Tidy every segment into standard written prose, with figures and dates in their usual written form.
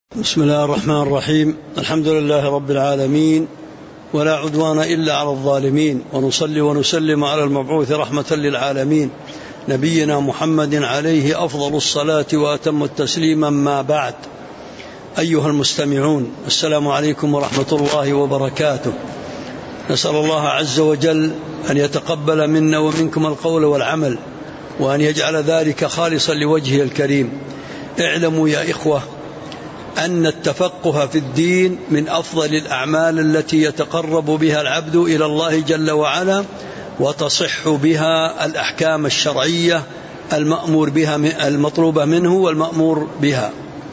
بسم الله الرحمن الرحيم. الحمد لله رب العالمين، ولا عدوان إلا على الظالمين، ونصلي ونسلم على المبعوث رحمة للعالمين نبينا محمد عليه أفضل الصلاة وأتم التسليم. ما بعد، أيها المستمعون، السلام عليكم ورحمة الله وبركاته. نسأل الله عز وجل أن يتقبل منا ومنكم القول والعمل، وأن يجعل ذلك خالصا لوجهه الكريم. اعلموا يا إخوة أن التفقه في الدين من أفضل الأعمال التي يتقرب بها العبد إلى الله جل وعلا، وتصح بها الأحكام الشرعية المأمور بها، المطلوبة منه والمأمور بها.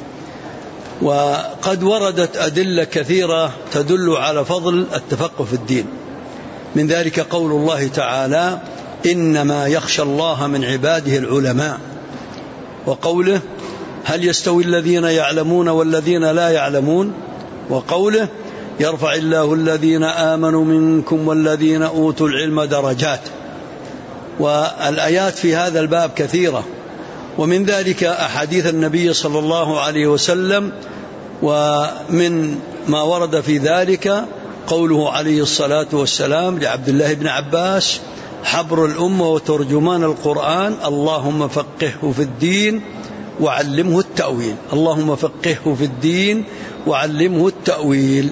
وقد وردت أدلة كثيرة تدل على فضل التفقه في الدين، من ذلك قول الله تعالى: إنما يخشى الله من عباده العلماء، وقوله: هل يستوي الذين يعلمون والذين لا يعلمون، وقوله: يرفع الله الذين آمنوا منكم والذين أوتوا العلم درجات. والآيات في هذا الباب كثيرة، ومن ذلك أحاديث النبي صلى الله عليه وسلم، ومن ما ورد في ذلك قوله عليه الصلاة والسلام لعبد الله بن عباس: حبر الأمة وترجمان القرآن، اللهم فقهه في الدين وعلمه التأويل. اللهم فقهه في الدين وعلمه التأويل.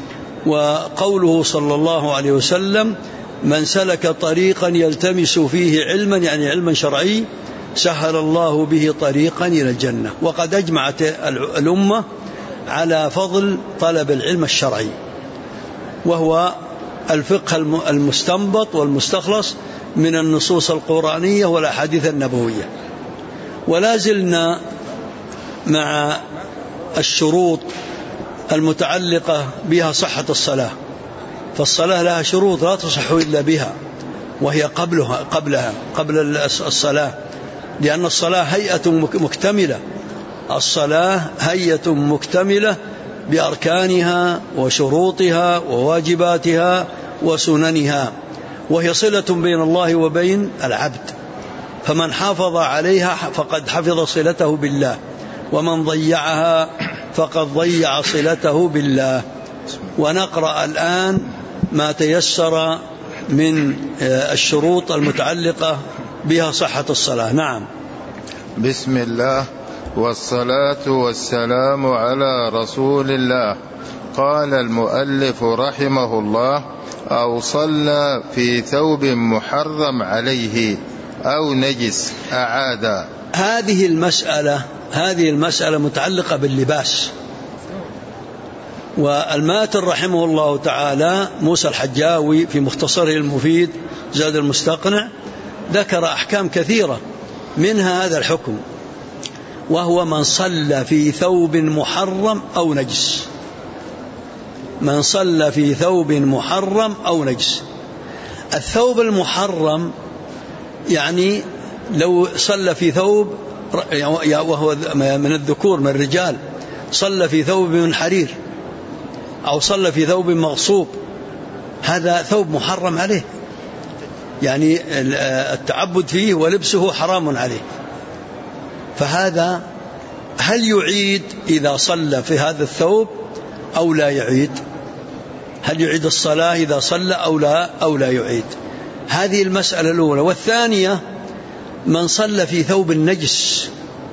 وقوله صلى الله عليه وسلم: من سلك طريقا يلتمس فيه علما، يعني علما شرعي، سهل الله به طريقا إلى الجنة. وقد أجمعت الأمة على فضل طلب العلم الشرعي، وهو الفقه المستنبط والمستخلص من النصوص القرآنية والأحاديث النبوية. ولا زلنا مع الشروط المتعلقة بها صحة الصلاة، فالصلاة لها شروط لا تصح إلا بها، وهي قبل الصلاة، لأن الصلاة هيئة مكتملة. الصلاة هيئة مكتملة بأركانها وشروطها وواجباتها وسننها، وهي صلة بين الله وبين العبد، فمن حافظ عليها فقد حفظ صلته بالله، ومن ضيعها فقد ضيع صلته بالله. ونقرأ الآن ما تيسر من الشروط المتعلقة بها صحة الصلاة. نعم. بسم الله، والصلاة والسلام على رسول الله. قال المؤلف رحمه الله: أو صلى في ثوب محرم عليه أو نجس أعاد. هذه المسألة متعلقة باللباس. والماتر رحمه الله تعالى موسى الحجاوي في مختصره المفيد زاد المستقنع ذكر أحكام كثيرة، منها هذا الحكم، وهو من صلى في ثوب محرم أو نجس. من صلى في ثوب محرم أو نجس. الثوب المحرم يعني لو صلى في ثوب، وهو من الذكور من الرجال، صلى في ثوب من حرير أو صلى في ثوب مغصوب، هذا ثوب محرم عليه، يعني التعبد فيه ولبسه حرام عليه. فهذا هل يعيد إذا صلى في هذا الثوب أو لا يعيد؟ هل يعيد الصلاة إذا صلى أو لا يعيد؟ هذه المسألة الأولى. والثانية: من صلى في ثوب النجس،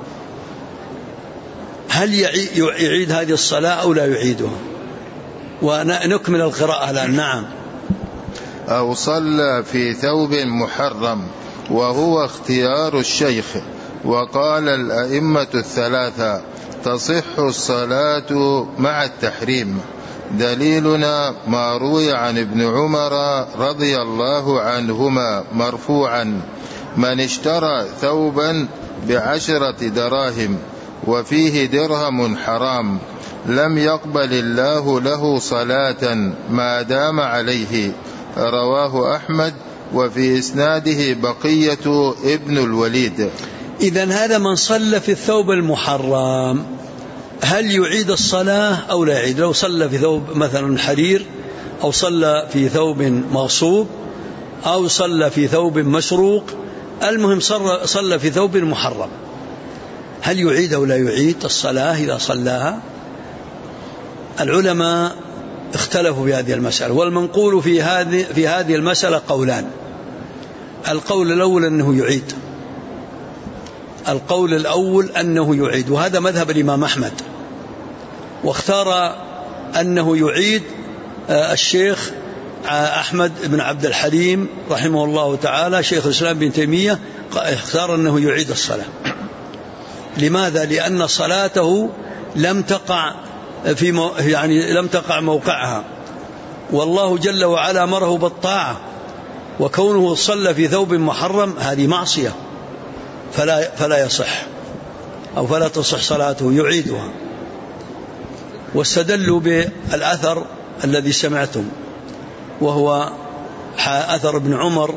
هل يعيد هذه الصلاة أو لا يعيدها؟ ونكمل القراءة الآن. نعم. أو صلى في ثوب محرم، وهو اختيار الشيخ. وقال الأئمة الثلاثة: تصح الصلاة مع التحريم. دليلنا ما روي عن ابن عمر رضي الله عنهما مرفوعا: من اشترى ثوبا ب10 دراهم وفيه درهم حرام لم يقبل الله له صلاة ما دام عليه. رواه أحمد، وفي إسناده بقية ابن الوليد. إذن هذا من صلى في الثوب المحرم هل يعيد الصلاة أو لا يعيد؟ لو صلى في ثوب مثلا حرير، أو صلى في ثوب مغصوب، أو صلى في ثوب مسروق، المهم صلى في ثوب محرم، هل يعيد أو لا يعيد الصلاة إذا صلاها؟ العلماء اختلفوا في هذه المسألة، والمنقول في هذه المسألة قولان. القول الأول أنه يعيد، القول الأول أنه يعيد، وهذا مذهب الإمام أحمد، واختار أنه يعيد الشيخ أحمد بن عبد الحليم رحمه الله تعالى شيخ الإسلام بن تيمية، اختار أنه يعيد الصلاة. لماذا؟ لأن صلاته لم تقع لم تقع موقعها، والله جل وعلا أمره بالطاعة، وكونه صلى في ثوب محرم هذه معصية، فلا يصح أو فلا تصح صلاته، يعيدها. واستدلوا بالأثر الذي سمعتم، وهو أثر ابن عمر،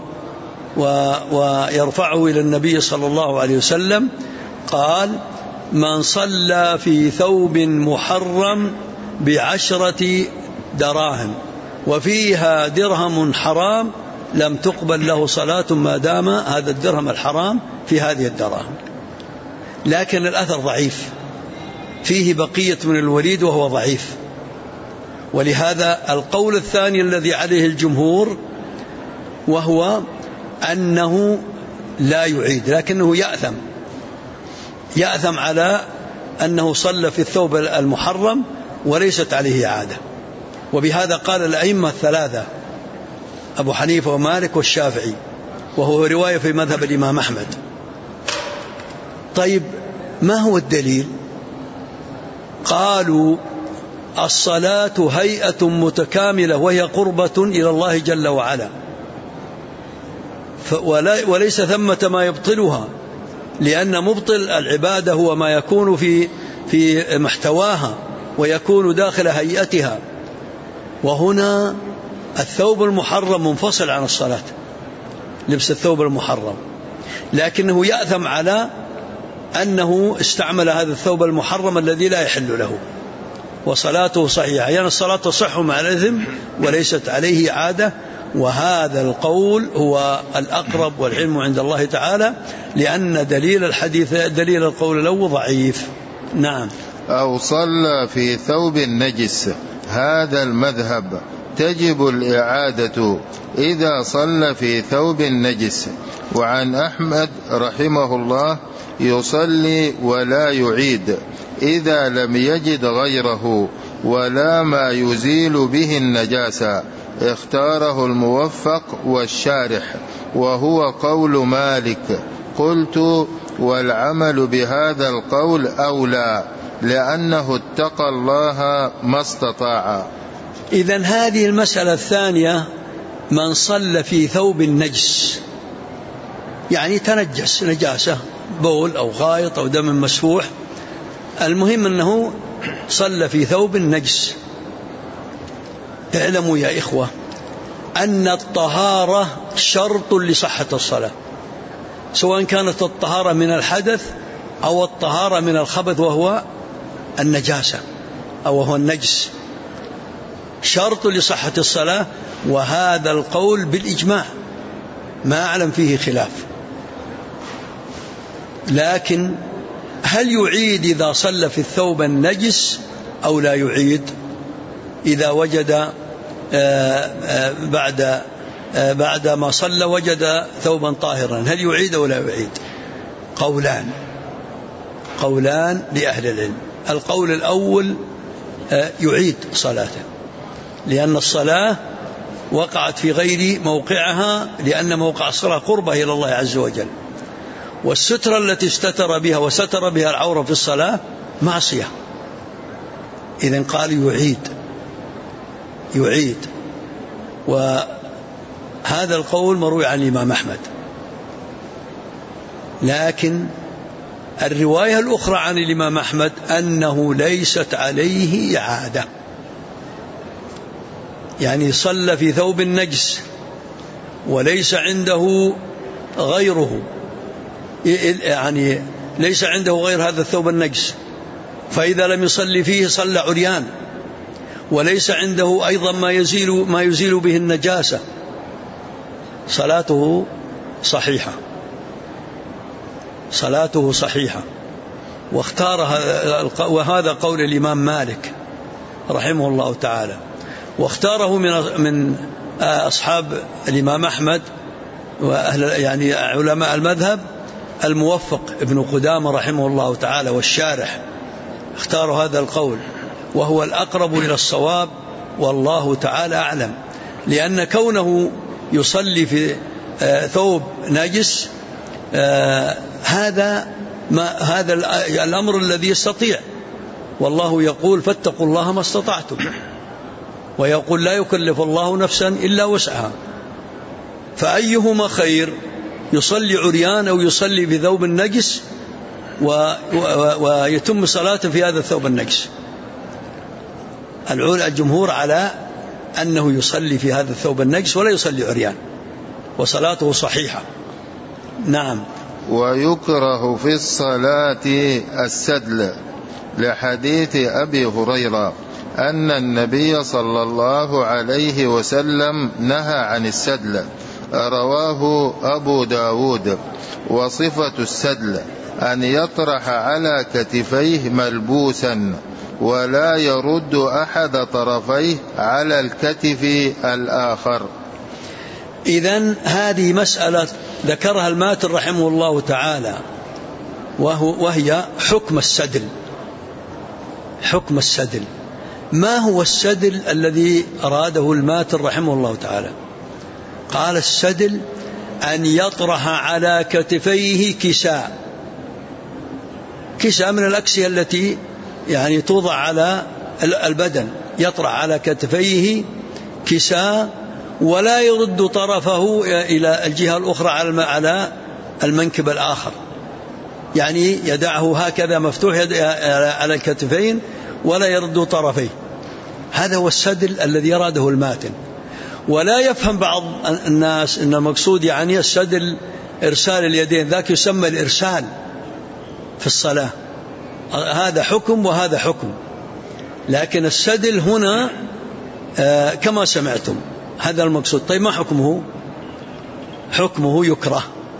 ويرفعه إلى النبي صلى الله عليه وسلم قال: من صلى في ثوب محرم ب10 دراهم وفيها درهم حرام لم تقبل له صلاة ما دام هذا الدرهم الحرام في هذه الدراهم. لكن الأثر ضعيف، فيه بقية من الوليد وهو ضعيف، ولهذا القول الثاني الذي عليه الجمهور وهو أنه لا يعيد، لكنه يأثم على أنه صلى في الثوب المحرم وليست عليه عادة. وبهذا قال الأئمة الثلاثة أبو حنيفة ومالك والشافعي، وهو رواية في مذهب الإمام أحمد. طيب، ما هو الدليل؟ قالوا: الصلاة هيئة متكاملة وهي قربة إلى الله جل وعلا، وليس ثمة ما يبطلها، لأن مبطل العبادة هو ما يكون في محتواها ويكون داخل هيئتها. وهنا الثوب المحرم منفصل عن الصلاة، لبس الثوب المحرم، لكنه يأثم على أنه استعمل هذا الثوب المحرم الذي لا يحل له، وصلاته صحيحة، يعني الصلاة تصح مع الإثم وليست عليه عادة. وهذا القول هو الأقرب والعلم عند الله تعالى، لأن دليل القول الأول ضعيف. نعم. أو صلى في ثوب نجس، هذا المذهب تجب الإعادة إذا صلى في ثوب نجس. وعن أحمد رحمه الله: يصلي ولا يعيد إذا لم يجد غيره ولا ما يزيل به النجاسة. اختاره الموفق والشارح، وهو قول مالك. قلت: والعمل بهذا القول أولى، لأنه اتقى الله ما استطاع. إذن هذه المسألة الثانية: من صلى في ثوب نجس، يعني تنجس نجاسة، بول أو غائط أو دم مسفوح، المهم أنه صلى في ثوب نجس. اعلموا يا إخوة أن الطهارة شرط لصحة الصلاة، سواء كانت الطهارة من الحدث أو الطهارة من الخبث وهو النجاسة أو هو النجس، شرط لصحة الصلاة. وهذا القول بالإجماع ما أعلم فيه خلاف. لكن هل يعيد إذا صلى في الثوب النجس أو لا يعيد إذا وجد بعد ما صلى وجد ثوبا طاهرا، هل يعيد أو لا يعيد؟ قولان لأهل العلم. القول الأول: يعيد صلاته، لأن الصلاة وقعت في غير موقعها، لأن موقع الصلاة قربة إلى الله عز وجل، والسترة التي استتر بها وستر بها العورة في الصلاة معصية. إذن قال يعيد. وهذا القول مروي عن الإمام أحمد. لكن الرواية الأخرى عن الإمام أحمد أنه ليست عليه عادة، يعني صلى في ثوب النجس وليس عنده غيره، يعني ليس عنده غير هذا الثوب النجس، فإذا لم يصلي فيه صلى عريان، وليس عنده أيضا ما يزيل به النجاسة، صلاته صحيحة. واختار وهذا قول الإمام مالك رحمه الله تعالى، واختاره من أصحاب الإمام أحمد وأهل يعني علماء المذهب الموفق ابن قدامة رحمه الله تعالى والشارح، اختاروا هذا القول وهو الأقرب إلى الصواب والله تعالى أعلم، لأن كونه يصلي في ثوب نجس هذا الأمر الذي يستطيع، والله يقول فاتقوا الله ما استطعتم، ويقول لا يكلف الله نفسا إلا وسعها، فأيهما خير، يصلي عريان أو يصلي في ثوب النجس ويتم صلاته في هذا الثوب النجس؟ الجمهور على أنه يصلي في هذا الثوب النجس ولا يصلي عريان وصلاته صحيحة. نعم. ويكره في الصلاة السدل لحديث أبي هريرة أن النبي صلى الله عليه وسلم نهى عن السدل، رواه أبو داود. وصفة السدل أن يطرح على كتفيه ملبوسا ولا يرد أحد طرفيه على الكتف الآخر. إذن هذه مسألة ذكرها الماتن رحمه الله تعالى، وهي حكم السدل. حكم السدل، ما هو السدل الذي أراده الماتن رحمه الله تعالى؟ قال السدل أن يطرح على كتفيه كساء من الأكسية التي يعني توضع على البدن، يطرح على كتفيه كساء ولا يرد طرفه إلى الجهة الأخرى على المنكب الآخر، يعني يدعه هكذا مفتوح على الكتفين ولا يرد طرفيه. هذا هو السدل الذي أراده الماتن. ولا يفهم بعض الناس أن المقصود يعني السدل إرسال اليدين، ذاك يسمى الإرسال في الصلاة، هذا حكم وهذا حكم، لكن السدل هنا كما سمعتم هذا المقصود. طيب ما حكمه؟ حكمه يكره،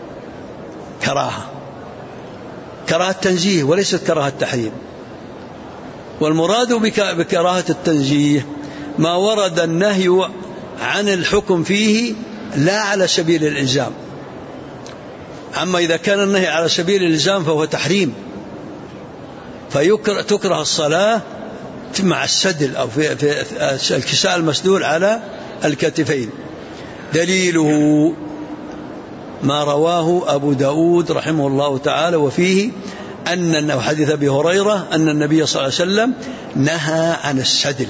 كراهة تنزيه وليست كراهة تحريم. والمراد بكراهة التنزيه ما ورد النهي عن الحكم فيه لا على سبيل الإلزام، أما إذا كان النهي على سبيل الإلزام فهو تحريم، فتكره الصلاة مع السدل أو في الكساء المسدول على الكتفين. دليله ما رواه أبو داود رحمه الله تعالى وفيه أن حديث أبي هريرة أن النبي صلى الله عليه وسلم نهى عن السدل،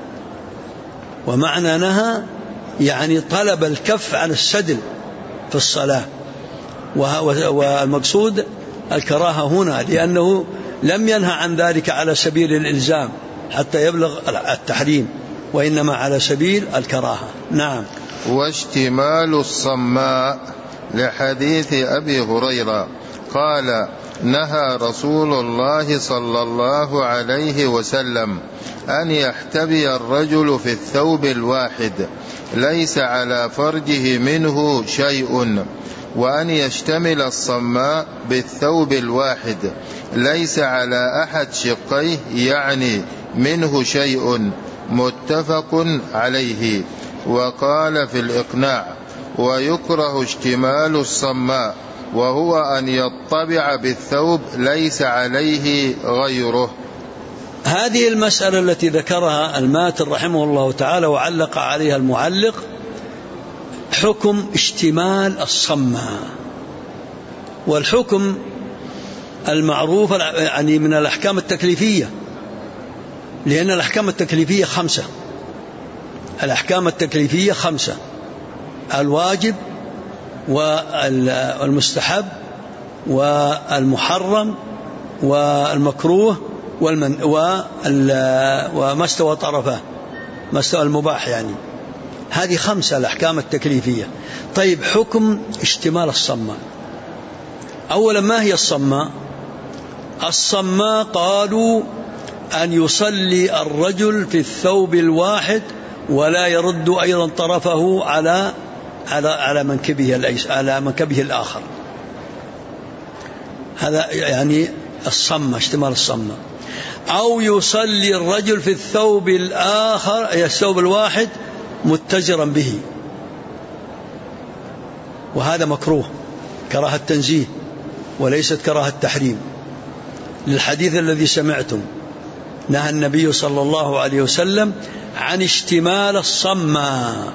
ومعنى نهى يعني طلب الكف عن السدل في الصلاة، والمقصود الكراهة هنا، لأنه لم ينهى عن ذلك على سبيل الإلزام حتى يبلغ التحريم، وإنما على سبيل الكراهة. نعم. واشتمال الصماء لحديث أبي هريرة قال نهى رسول الله صلى الله عليه وسلم أن يحتبي الرجل في الثوب الواحد ليس على فرجه منه شيء، وأن يشتمل الصماء بالثوب الواحد ليس على أحد شقيه يعني منه شيء، متفق عليه. وقال في الإقناع ويكره اشتمال الصماء وهو أن يطبع بالثوب ليس عليه غيره. هذه المسألة التي ذكرها الماتن رحمه الله تعالى وعلق عليها المعلق حكم اشتمال الصماء، والحكم المعروف يعني من الأحكام التكليفية، لأن الأحكام التكليفية 5. الأحكام التكليفية 5: الواجب والمستحب والمحرم والمكروه وما استوى طرفه، ما استوى المباح، يعني هذه 5 الأحكام التكليفية. طيب حكم اشتمال الصماء، أولا ما هي الصماء؟ الصماء قالوا أن يصلي الرجل في الثوب الواحد ولا يرد أيضا طرفه على منكبه الآخر، هذا يعني اشتمال الصماء. أو يصلي الرجل في الثوب الآخر أي الثوب الواحد متزرا به، وهذا مكروه كراهة تنزيه وليست كراهة تحريم، للحديث الذي سمعتم نهى النبي صلى الله عليه وسلم عن اشتمال الصماء،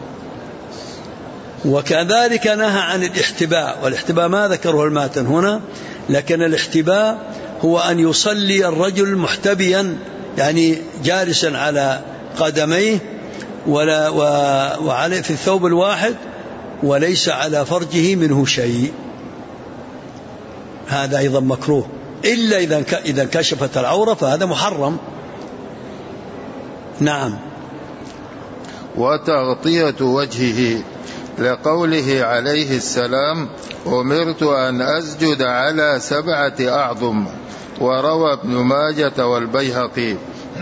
وكذلك نهى عن الاحتباء، والاحتباء ما ذكره الماتن هنا، لكن الاحتباء هو أن يصلي الرجل محتبيا يعني جالسا على قدميه وعلى في الثوب الواحد وليس على فرجه منه شيء، هذا أيضا مكروه، إلا إذا كشفت العورة فهذا محرم. نعم. وتغطية وجهه لقوله عليه السلام أمرت أن أسجد على 7 أعظم، وروى ابن ماجة والبيهقي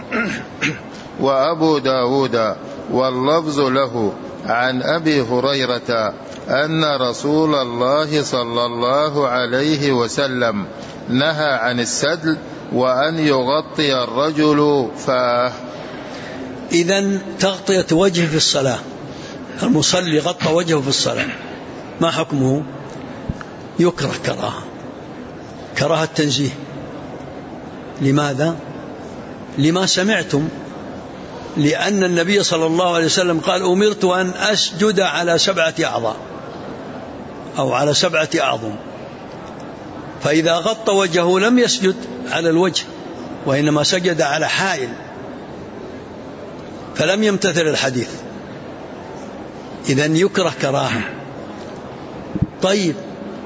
وأبو داود واللفظ له عن أبي هريرة أن رسول الله صلى الله عليه وسلم نهى عن السدل وأن يغطي الرجل فاه. إذن تغطية وجهه في الصلاة، المصلي غطى وجهه في الصلاة ما حكمه؟ يكره كراهة تنزيه. لماذا؟ لما سمعتم، لأن النبي صلى الله عليه وسلم قال أمرت أن أسجد على 7 أعضاء أو على 7 أعظم، فإذا غطى وجهه لم يسجد على الوجه وإنما سجد على حائل، فلم يمتثل الحديث، إذن يكره كراهة. طيب،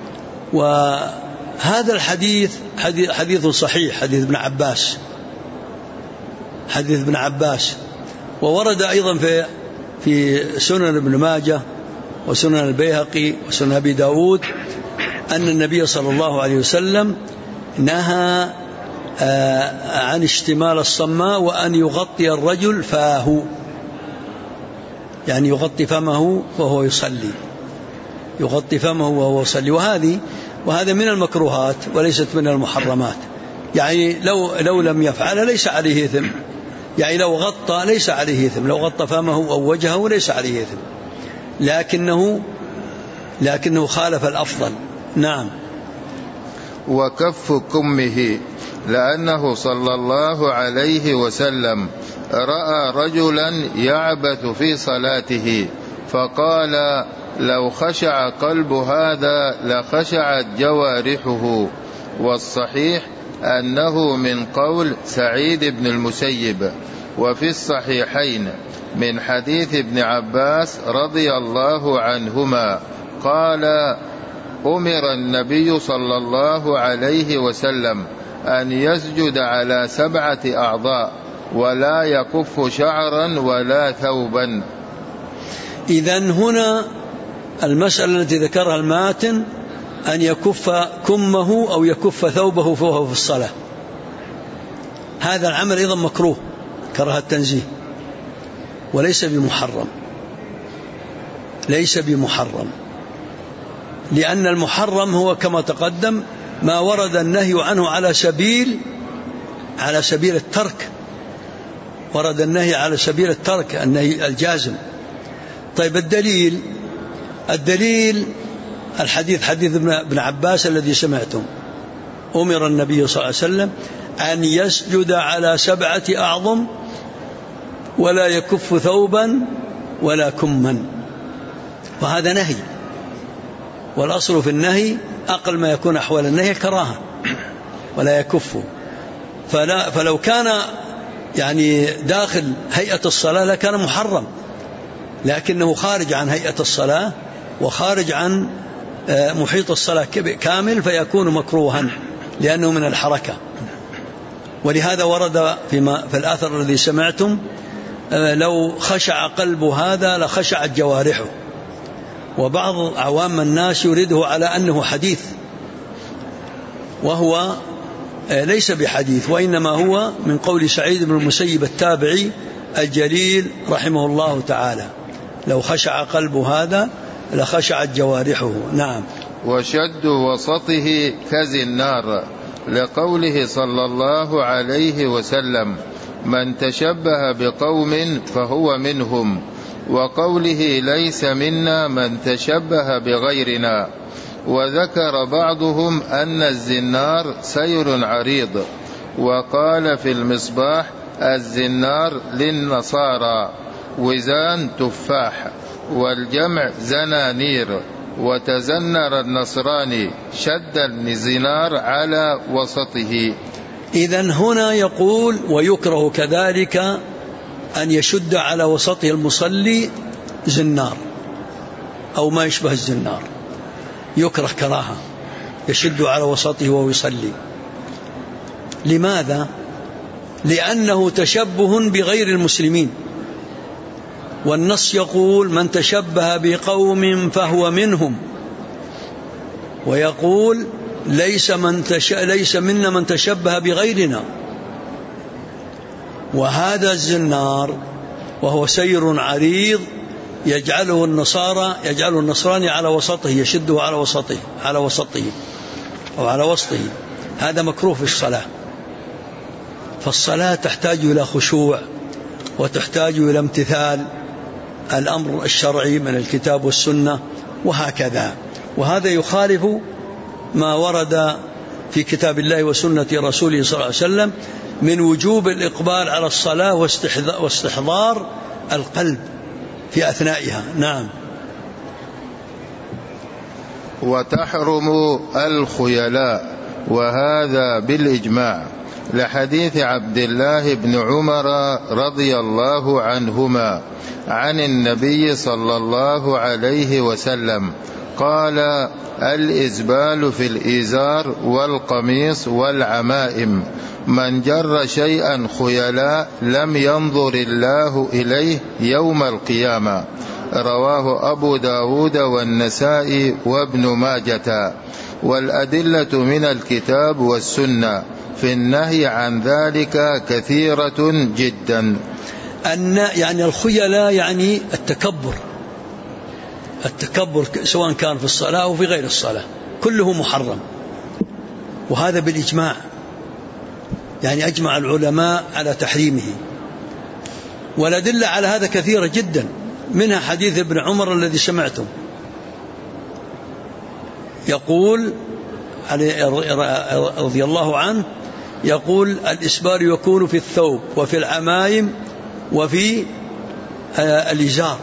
وهذا الحديث حديث صحيح، حديث ابن عباس، وورد أيضا في سنن ابن ماجه وسنن البيهقي وسنن أبي داود أن النبي صلى الله عليه وسلم نهى عن اشتمال الصماء وأن يغطي الرجل فاه، يعني يغطي فمه وهو يصلي، يغطي فمه وهو يصلي، وهذا من المكروهات وليست من المحرمات، يعني لو لم يفعل ليس عليه إثم، يعني لو غطى ليس عليه إثم، لو غطى فمه أو وجهه ليس عليه إثم، لكنه خالف الأفضل. نعم. وكف كمه، لأنه صلى الله عليه وسلم رأى رجلا يعبث في صلاته فقال لو خشع قلب هذا لخشعت جوارحه، والصحيح أنه من قول سعيد بن المسيب. وفي الصحيحين من حديث ابن عباس رضي الله عنهما قال أمر النبي صلى الله عليه وسلم أن يسجد على 7 أعضاء ولا يكف شعرا ولا ثوبا. إذن هنا المسألة التي ذكرها الماتن أن يكف كمه أو يكف ثوبه وهو في الصلاة، هذا العمل أيضا مكروه كراهة التنزيه وليس بمحرم، لأن المحرم هو كما تقدم ما ورد النهي عنه على سبيل الترك، ورد النهي على سبيل الترك، النهي الجازم. طيب، الدليل الحديث حديث ابن عباس الذي سمعتم، أمر النبي صلى الله عليه وسلم أن يسجد على 7 أعظم ولا يكف ثوبا ولا كما، وهذا نهي، والأصل في النهي أقل ما يكون أحوال النهي الكراهة ولا يكف، فلو كان يعني داخل هيئة الصلاة لكان محرم، لكنه خارج عن هيئة الصلاة وخارج عن محيط الصلاة كامل فيكون مكروها لأنه من الحركة. ولهذا ورد في الأثر الذي سمعتم لو خشع قلب هذا لخشعت جوارحه، وبعض عوام الناس يريده على أنه حديث، وهو ليس بحديث، وإنما هو من قول سعيد بن المسيب التابعي الجليل رحمه الله تعالى، لو خشع قلب هذا لخشعت جوارحه. نعم. وشد وسطه كزي النار، لقوله صلى الله عليه وسلم: من تشبه بقوم فهو منهم، وقوله: ليس منا من تشبه بغيرنا. وذكر بعضهم أن الزنار سير عريض، وقال في المصباح: الزنار للنصارى وزان تفاح، والجمع زنانير. وتزنر النصراني شد الزنار على وسطه. إذن هنا يقول: ويكره كذلك أن يشد على وسطه المصلي زنار أو ما يشبه الزنار، يكره كراهة يشد على وسطه وهو يصلي. لماذا؟ لأنه تشبه بغير المسلمين، والنص يقول: من تشبه بقوم فهو منهم، ويقول: ليس منا من تشبه بغيرنا. وهذا الزنار وهو سير عريض يجعله النصراني على وسطه، يشده على وسطه أو على وسطه. هذا مكروه في الصلاة. فالصلاة تحتاج إلى خشوع، وتحتاج إلى امتثال الأمر الشرعي من الكتاب والسنة وهكذا. وهذا يخالف ما ورد في كتاب الله وسنة رسوله صلى الله عليه وسلم من وجوب الإقبال على الصلاة واستحضار القلب في أثنائها. نعم. وتحرم الخيلاء، وهذا بالإجماع، لحديث عبد الله بن عمر رضي الله عنهما عن النبي صلى الله عليه وسلم قال: الإزبال في الإزار والقميص والعمائم، من جر شيئا خيلاء لم ينظر الله إليه يوم القيامة. رواه أبو داود والنسائي وابن ماجة. والأدلة من الكتاب والسنة في النهي عن ذلك كثيرة جدا. يعني الخيلاء يعني التكبر سواء كان في الصلاة أو في غير الصلاة، كله محرم، وهذا بالإجماع. يعني أجمع العلماء على تحريمه، والأدلة على هذا كثيرة جدا، منها حديث ابن عمر الذي سمعتم، يقول رضي الله عنه، يقول: الإسبال يكون في الثوب وفي العمائم وفي الإزار.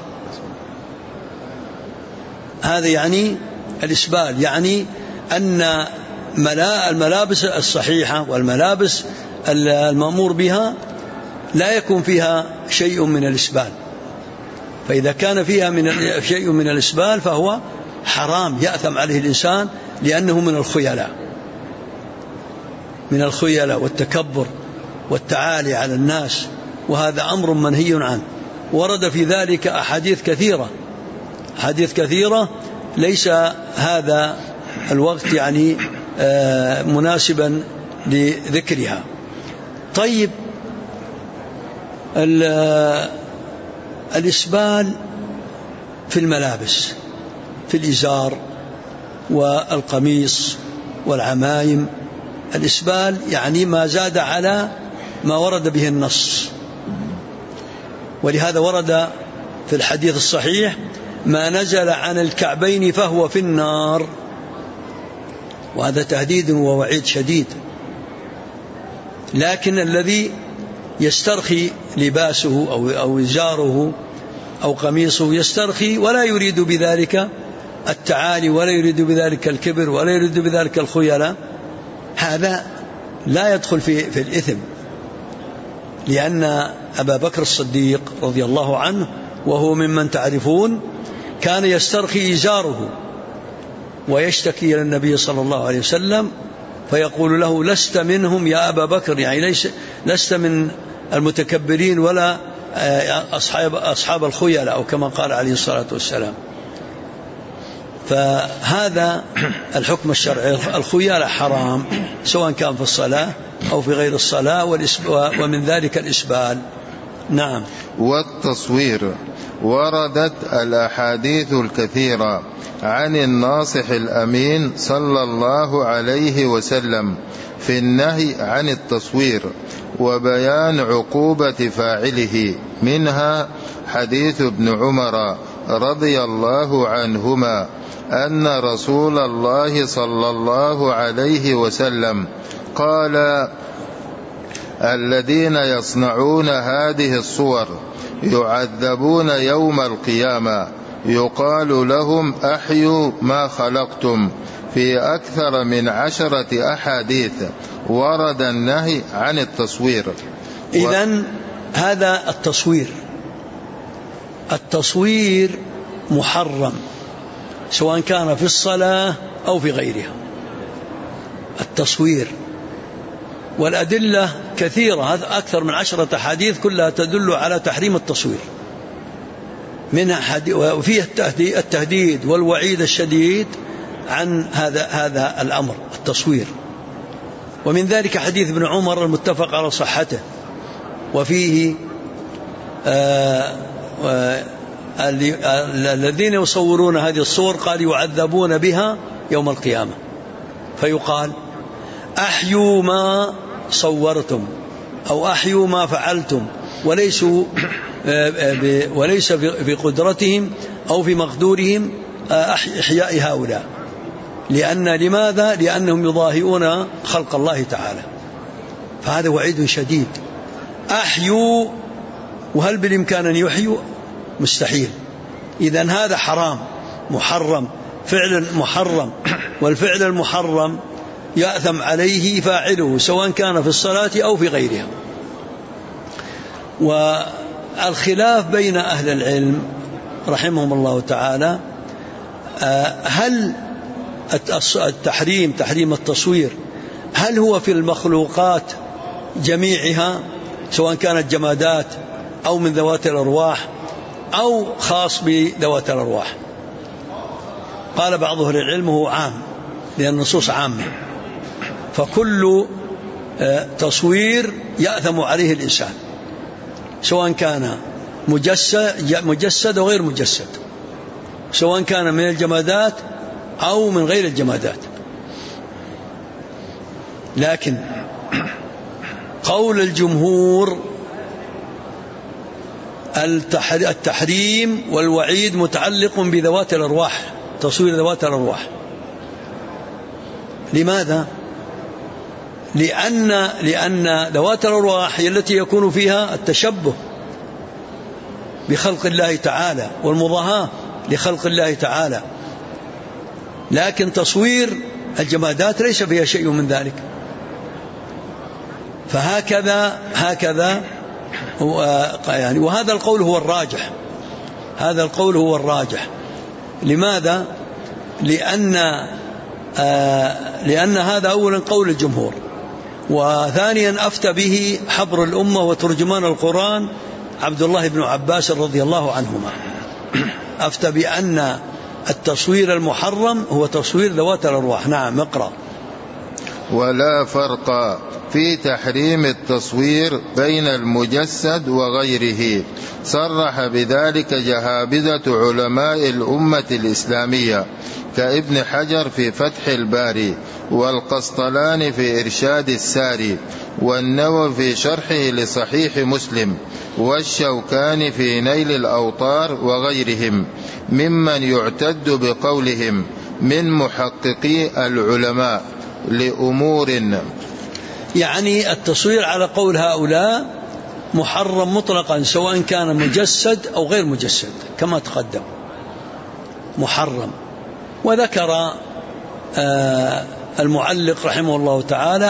هذا يعني الإسبال، يعني أن الملابس الصحيحة والملابس المأمور بها لا يكون فيها شيء من الإسبال، فإذا كان فيها شيء من الإسبال فهو حرام، يأثم عليه الإنسان، لأنه من الخيلاء والتكبر والتعالي على الناس، وهذا أمر منهي عنه. ورد في ذلك أحاديث كثيرة، ليس هذا الوقت يعني مناسبا لذكرها. طيب، الإسبال في الملابس، في الإزار والقميص والعمائم، الإسبال يعني ما زاد على ما ورد به النص. ولهذا ورد في الحديث الصحيح: ما نزل عن الكعبين فهو في النار. وهذا تهديد ووعيد شديد. لكن الذي يسترخي لباسه أو إزاره أو قميصه، يسترخي ولا يريد بذلك التعالي، ولا يريد بذلك الكبر، ولا يريد بذلك الخيلاء، هذا لا يدخل في الإثم. لأن أبا بكر الصديق رضي الله عنه، وهو ممن تعرفون، كان يسترخي إزاره ويشتكي إلى النبي صلى الله عليه وسلم، فيقول له: لست منهم يا أبا بكر، يعني لست من المتكبرين ولا أصحاب الخيلاء، أو كما قال عليه الصلاة والسلام. فهذا الحكم الشرعي. الخيلاء حرام سواء كان في الصلاة أو في غير الصلاة، ومن ذلك الإسبال. نعم. والتصوير. وردت الأحاديث الكثيرة عن الناصح الأمين صلى الله عليه وسلم في النهي عن التصوير وبيان عقوبة فاعله، منها حديث ابن عمر رضي الله عنهما أن رسول الله صلى الله عليه وسلم قال: الذين يصنعون هذه الصور يعذبون يوم القيامة، يقال لهم أحيوا ما خلقتم، في أكثر من 10 أحاديث ورد النهي عن التصوير. إذن هذا التصوير محرم سواء كان في الصلاة أو في غيرها. التصوير والأدلة كثيرة، هذا أكثر من 10 أحاديث كلها تدل على تحريم التصوير، منها وفيه التهديد والوعيد الشديد عن هذا الأمر التصوير. ومن ذلك حديث ابن عمر المتفق على صحته، وفيه الذين يصورون هذه الصور قال يعذبون بها يوم القيامة، فيقال: أحيوا ما صورتم أو أحيوا ما فعلتم، وليس في قدرتهم أو في مقدورهم إحياء هؤلاء، لماذا؟ لأنهم يضاهئون خلق الله تعالى، فهذا وعيد شديد. أحيوا، وهل بالإمكان أن يحيوا؟ مستحيل. إذن هذا حرام محرم، فعل محرم، والفعل المحرم يأثم عليه فاعله سواء كان في الصلاة أو في غيرها. والخلاف بين أهل العلم رحمهم الله تعالى، هل تحريم التصوير هل هو في المخلوقات جميعها سواء كانت جمادات أو من ذوات الأرواح أو خاص بذوات الأرواح؟ قال بعض أهل العلم هو عام، لأن النصوص عامة، فكل تصوير يأثم عليه الإنسان سواء كان مجسد أو غير مجسد، سواء كان من الجمادات أو من غير الجمادات. لكن قول الجمهور التحريم والوعيد متعلق بذوات الأرواح، تصوير ذوات الأرواح. لماذا؟ لأن ذوات الأرواح هي التي يكون فيها التشبه بخلق الله تعالى والمضاهاة لخلق الله تعالى، لكن تصوير الجمادات ليس فيها شيء من ذلك. فهكذا يعني، وهذا القول هو الراجح، هذا القول هو الراجح. لماذا؟ لأن هذا أولا قول الجمهور، وثانيا أفتى به حبر الأمة وترجمان القرآن عبد الله بن عباس رضي الله عنهما، أفتى بأن التصوير المحرم هو تصوير ذوات الأرواح. نعم، اقرأ. ولا فرق في تحريم التصوير بين المجسد وغيره، صرح بذلك جهابذة علماء الأمة الإسلامية كابن حجر في فتح الباري، والقسطلاني في إرشاد الساري، والنووي في شرحه لصحيح مسلم، والشوكاني في نيل الأوطار، وغيرهم ممن يعتد بقولهم من محققي العلماء لأمور. يعني التصوير على قول هؤلاء محرم مطلقا سواء كان مجسد أو غير مجسد كما تقدم، محرم. وذكر المعلق رحمه الله تعالى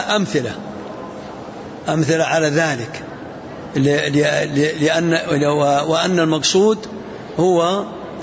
أمثلة على ذلك، وأن المقصود هو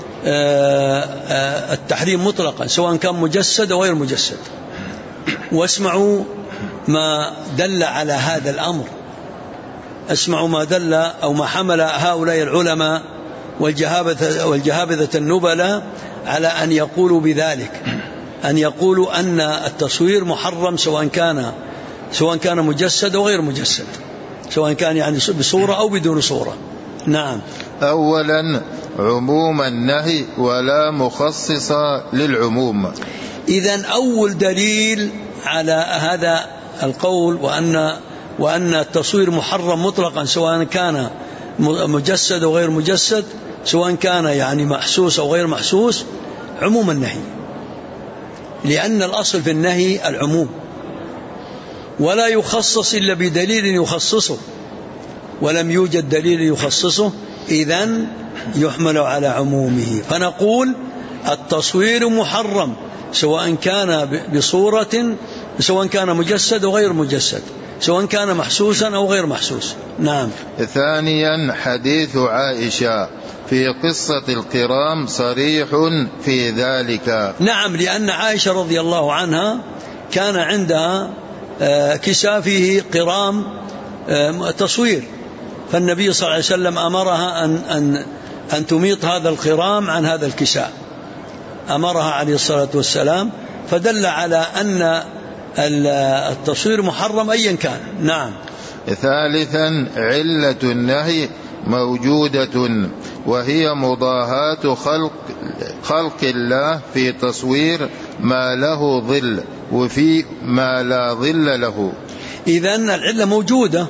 التحريم مطلقا سواء كان مجسد أو غير مجسد. واسمعوا ما دل على هذا الأمر، اسمعوا ما دل أو ما حمل هؤلاء العلماء والجهابذة النبلاء على أن يقولوا بذلك، أن يقولوا أن التصوير محرم سواء كان مجسد أو غير مجسد، سواء كان يعني بصورة أو بدون صورة. نعم. أولا عموم النهي ولا مخصص للعموم. إذن أول دليل على هذا القول وأن التصوير محرم مطلقا سواء كان مجسد أو غير مجسد، سواء كان يعني محسوس أو غير محسوس، عموم النهي، لأن الأصل في النهي العموم، ولا يخصص إلا بدليل يخصصه، ولم يوجد دليل يخصصه، إذن يحمل على عمومه. فنقول التصوير محرم سواء كان بصورة، سواء كان مجسد أو غير مجسد، سواء كان محسوسا أو غير محسوس. نعم. ثانيا حديث عائشة في قصة القرام صريح في ذلك. نعم، لأن عائشة رضي الله عنها كان عندها كساء فيه قرام تصوير، فالنبي صلى الله عليه وسلم أمرها أن تميط هذا القرام عن هذا الكساء، أمرها عليه الصلاة والسلام، فدل على أن التصوير محرم أيا كان. نعم. ظالثا علة النهي موجودة، وهي مضاهاة خلق الله في تصوير ما له ظل وفي ما لا ظل له. إذن العلة موجودة،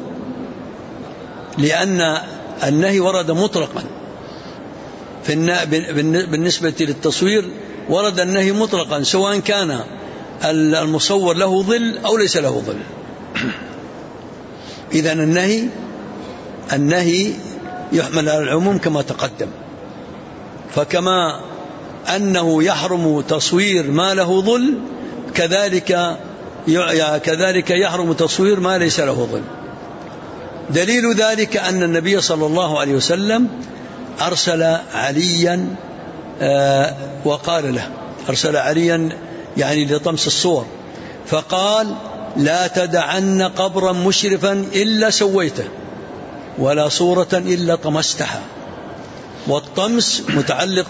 لأن النهي ورد مطلقا بالنسبة للتصوير، ورد النهي مطلقا سواء كان المصور له ظل أو ليس له ظل. إذن النهي يحمل على العموم كما تقدم، فكما أنه يحرم تصوير ما له ظل، كذلك يحرم تصوير ما ليس له ظل. دليل ذلك أن النبي صلى الله عليه وسلم أرسل عليا وقال له، أرسل عليا يعني لطمس الصور، فقال: لا تدعن قبرا مشرفا إلا سويته، ولا صورة إلا طمستها. والطمس متعلق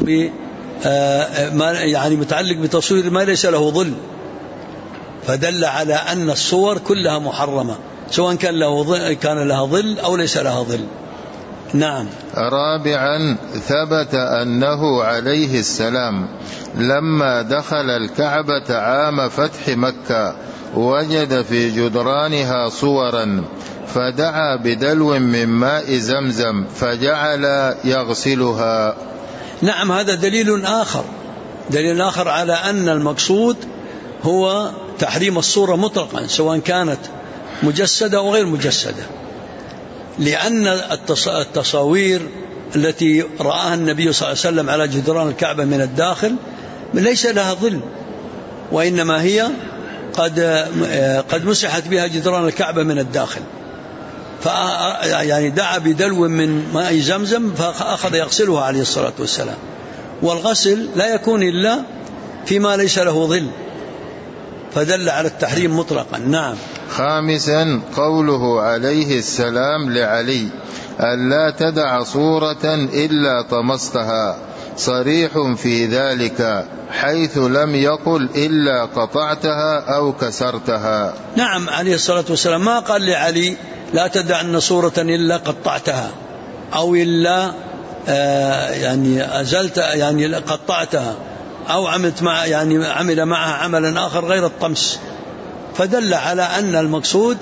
متعلق بتصوير ما ليس له ظل، فدل على أن الصور كلها محرمة سواء كان لها ظل أو ليس لها ظل. نعم. رابعا ثبت أنه عليه السلام لما دخل الكعبة عام فتح مكة وجد في جدرانها صورا، فدعا بدلو من ماء زمزم فجعل يغسلها. نعم، هذا دليل آخر على أن المقصود هو تحريم الصورة مطلقا سواء كانت مجسدة أو غير مجسدة، لأن التصاوير التي رآها النبي صلى الله عليه وسلم على جدران الكعبة من الداخل ليس لها ظل، وإنما هي قد مسحت بها جدران الكعبة من الداخل، يعني دعا بدلو من ماء زمزم فأخذ يغسلها عليه الصلاة والسلام. والغسل لا يكون إلا فيما ليس له ظل، فدل على التحريم مطلقا. نعم. خامسا قوله عليه السلام لعلي: ألا تدع صورة إلا طمستها، صريح في ذلك، حيث لم يقل إلا قطعتها أو كسرتها. نعم، عليه الصلاة والسلام ما قال لعلي: لا تدعن صورة إلا قطعتها، أو إلا يعني أزلت يعني قطعتها، أو عمل معها عملا آخر غير الطمس، فدل على أن المقصود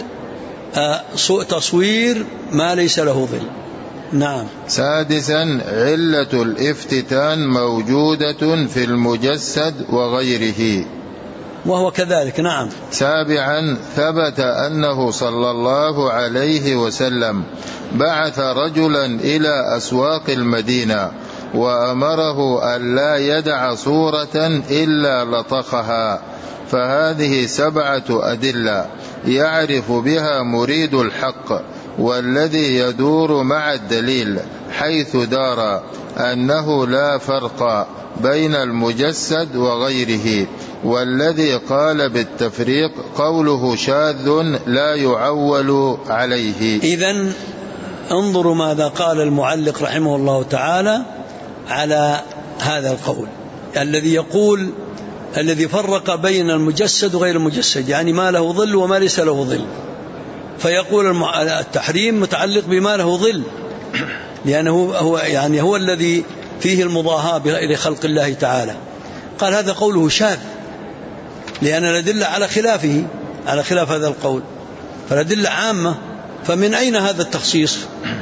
تصوير ما ليس له ظل. نعم. سادسا علة الافتتان موجودة في المجسد وغيره، وهو كذلك. نعم. سابعا ثبت أنه صلى الله عليه وسلم بعث رجلا إلى أسواق المدينة وأمره أن لا يدع صورة إلا لطخها، فهذه 7 أدلة يعرف بها مريد الحق والذي يدور مع الدليل، حيث دار أنه لا فرق بين المجسد وغيره، والذي قال بالتفريق قوله شاذ لا يعول عليه. إذن انظروا ماذا قال المعلق رحمه الله تعالى على هذا القول الذي يقول الذي فرق بين المجسد وغير المجسد، يعني ما له ظل وما ليس له ظل. فيقول التحريم متعلق بما له ظل، لأنه هو الذي فيه المضاهاة لخلق الله تعالى. قال هذا قوله شاذ، لأن الأدلة على خلافه، على خلاف هذا القول، فالأدلة عامة، فمن أين هذا التخصيص؟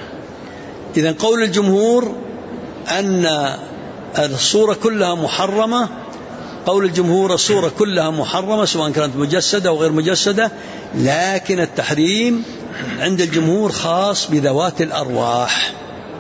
إذن قول الجمهور أن الصورة كلها محرمة، قول الجمهور الصورة كلها محرمة سواء كانت مجسدة أو غير مجسدة، لكن التحريم عند الجمهور خاص بذوات الأرواح،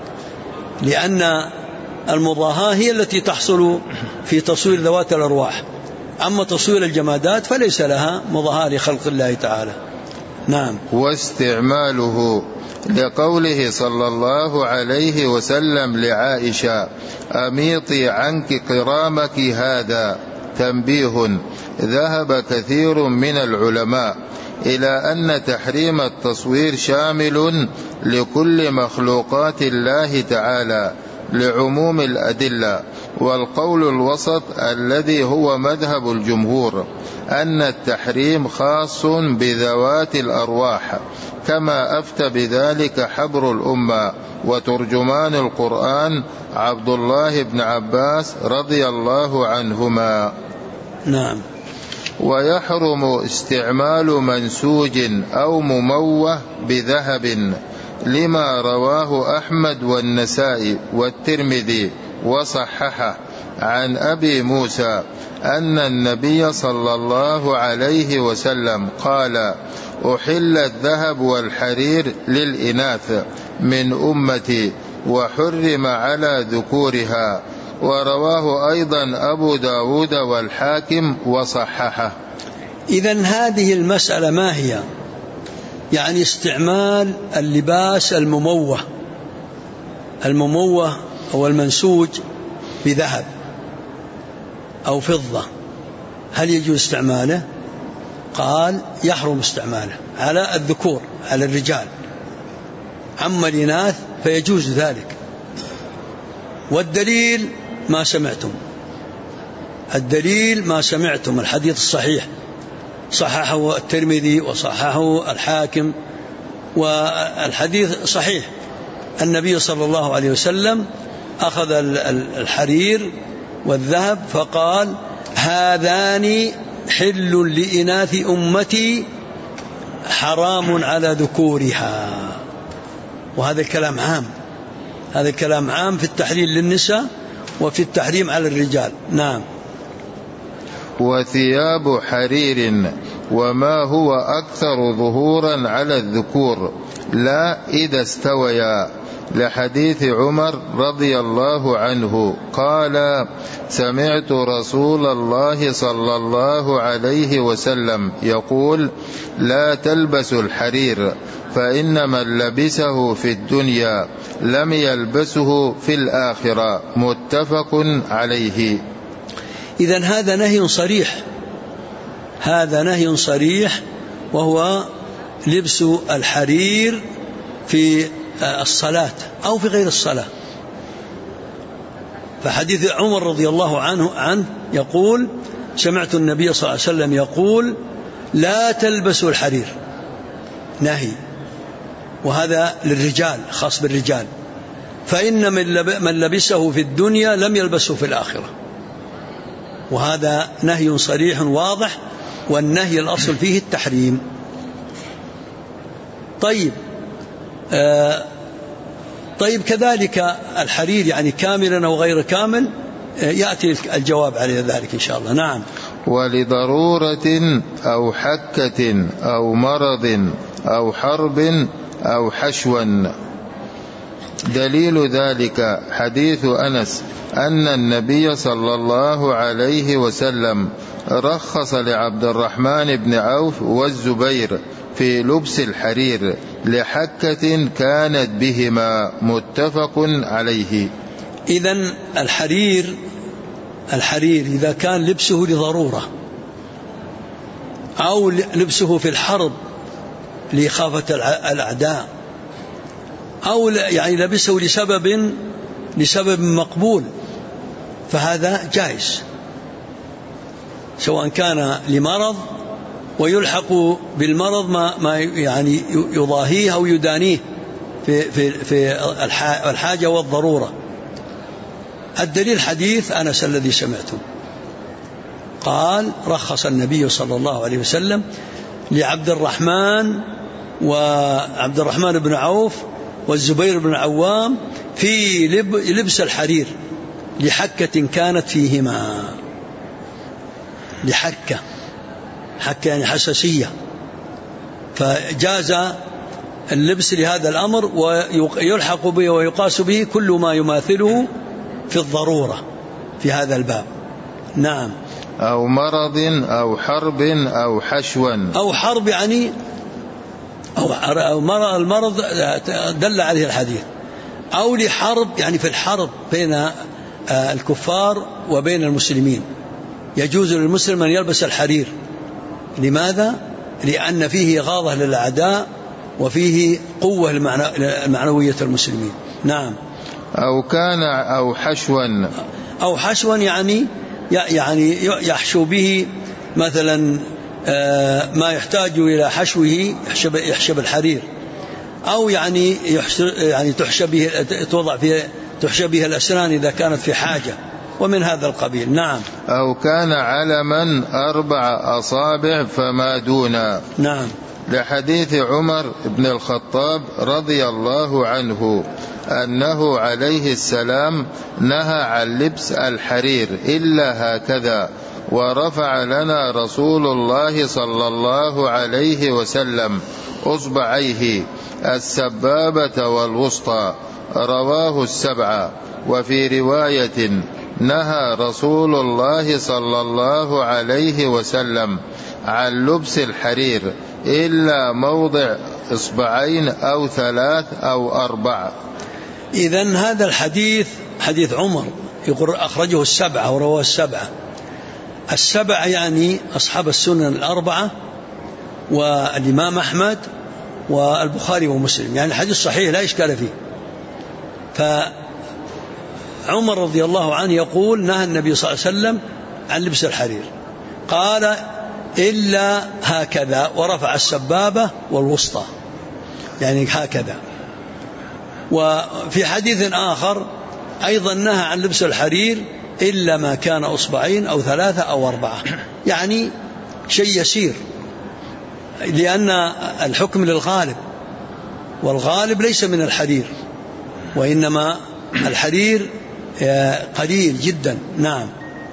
لأن المضاهاة هي التي تحصل في تصوير ذوات الأرواح، أما تصوير الجمادات فليس لها مضاهاة لخلق الله تعالى. نعم. واستعماله لقوله صلى الله عليه وسلم لعائشة: أميطي عنك قرامك هذا. تنبيه: ذهب كثير من العلماء إلى أن تحريم التصوير شامل لكل مخلوقات الله تعالى لعموم الأدلة، والقول الوسط الذي هو مذهب الجمهور أن التحريم خاص بذوات الأرواح، كما أفتى بذلك حبر الأمة وترجمان القرآن عبد الله بن عباس رضي الله عنهما. نعم. ويحرم استعمال منسوج أو مموه بذهب، لما رواه أحمد والنسائي والترمذي وصححه عن أبي موسى أن النبي صلى الله عليه وسلم قال: أحل الذهب والحرير للإناث من أمتي وحرم على ذكورها. ورواه أيضا أبو داود والحاكم وصححه. إذن هذه المسألة ما هي؟ يعني استعمال اللباس المموه أو المنسوج بذهب أو فضة، هل يجوز استعماله؟ قال يحرم استعماله على الذكور، على الرجال، أما الإناث فيجوز ذلك. والدليل ما سمعتم، الدليل ما سمعتم، الحديث الصحيح صححه الترمذي وصححه الحاكم، والحديث صحيح. النبي صلى الله عليه وسلم أخذ الحرير والذهب فقال: هذان حل لإناث أمتي حرام على ذكورها. وهذا الكلام عام، هذا الكلام عام في التحليل للنساء وفي التحريم على الرجال. نعم. وثياب حرير وما هو أكثر ظهورا على الذكور لا إذا استويا، لحديث عمر رضي الله عنه قال: سمعت رسول الله صلى الله عليه وسلم يقول: لا تلبسوا الحرير، فإن من لبسه في الدنيا لم يلبسه في الآخرة. متفق عليه. إذن هذا نهي صريح، هذا نهي صريح، وهو لبس الحرير في الصلاة أو في غير الصلاة. فحديث عمر رضي الله عنه يقول: سمعت النبي صلى الله عليه وسلم يقول: لا تلبسوا الحرير، نهي، وهذا للرجال، خاص بالرجال، فإن من لبسه في الدنيا لم يلبسه في الآخرة. وهذا نهي صريح واضح، والنهي الأصل فيه التحريم. طيب كذلك الحرير يعني كاملا أو غير كامل، يأتي الجواب على ذلك إن شاء الله. نعم. ولضرورة أو حكة أو مرض أو حرب أو حشو. دليل ذلك حديث أنس أن النبي صلى الله عليه وسلم رخص لعبد الرحمن بن عوف والزبير في لبس الحرير لحكة كانت بهما. متفق عليه. إذن الحرير إذا كان لبسه لضرورة أو لبسه في الحرب لإخافة الأعداء، أو يعني لبسه لسبب مقبول، فهذا جائز، سواء كان لمرض ويلحق بالمرض ما يعني يضاهيه أو يدانيه في الحاجة والضرورة. الدليل حديث أنس الذي سمعته، قال رخص النبي صلى الله عليه وسلم لعبد الرحمن بن عوف والزبير بن العوام في لبس الحرير لحكة كانت فيهما. لحكة يعني حساسية، فجاز اللبس لهذا الأمر، ويلحق به ويقاس به كل ما يماثله في الضرورة في هذا الباب. نعم. أو مرض أو حرب أو حشوا. أو حرب يعني أو المرض دل عليه الحديث، أو لحرب يعني في الحرب بين الكفار وبين المسلمين يجوز للمسلم أن يلبس الحرير. لماذا؟ لأن فيه غاضة للأعداء وفيه قوة المعنوية المسلمين. نعم. أو كان أو حشوا يعني يحشو به مثلا ما يحتاج إلى حشوه، يحشب الحرير، أو يعني تحشى به الأسنان إذا كانت في حاجة، ومن هذا القبيل. نعم. أو كان علما 4 أصابع فما دون. نعم. لحديث عمر بن الخطاب رضي الله عنه أنه عليه السلام نهى عن لبس الحرير إلا هكذا، ورفع لنا رسول الله صلى الله عليه وسلم أصبعيه السبابة والوسطى، رواه 7. وفي رواية نهى رسول الله صلى الله عليه وسلم عن لبس الحرير إلا موضع 2 أو 3 أو 4. إذن هذا الحديث حديث عمر يقول أخرجه 7 ورواه 7. 7 يعني أصحاب السنن 4 والإمام أحمد والبخاري ومسلم، يعني الحديث صحيح لا إشكال فيه. فعمر رضي الله عنه يقول نهى النبي صلى الله عليه وسلم عن لبس الحرير، قال إلا هكذا، ورفع السبابة والوسطى يعني هكذا. وفي حديث آخر أيضا نهى عن لبس الحرير إلا ما كان 2 أو 3 أو 4، يعني شيء يسير، لأن الحكم للغالب، والغالب ليس من الحرير، وإنما الحرير قليل جدا. نعم.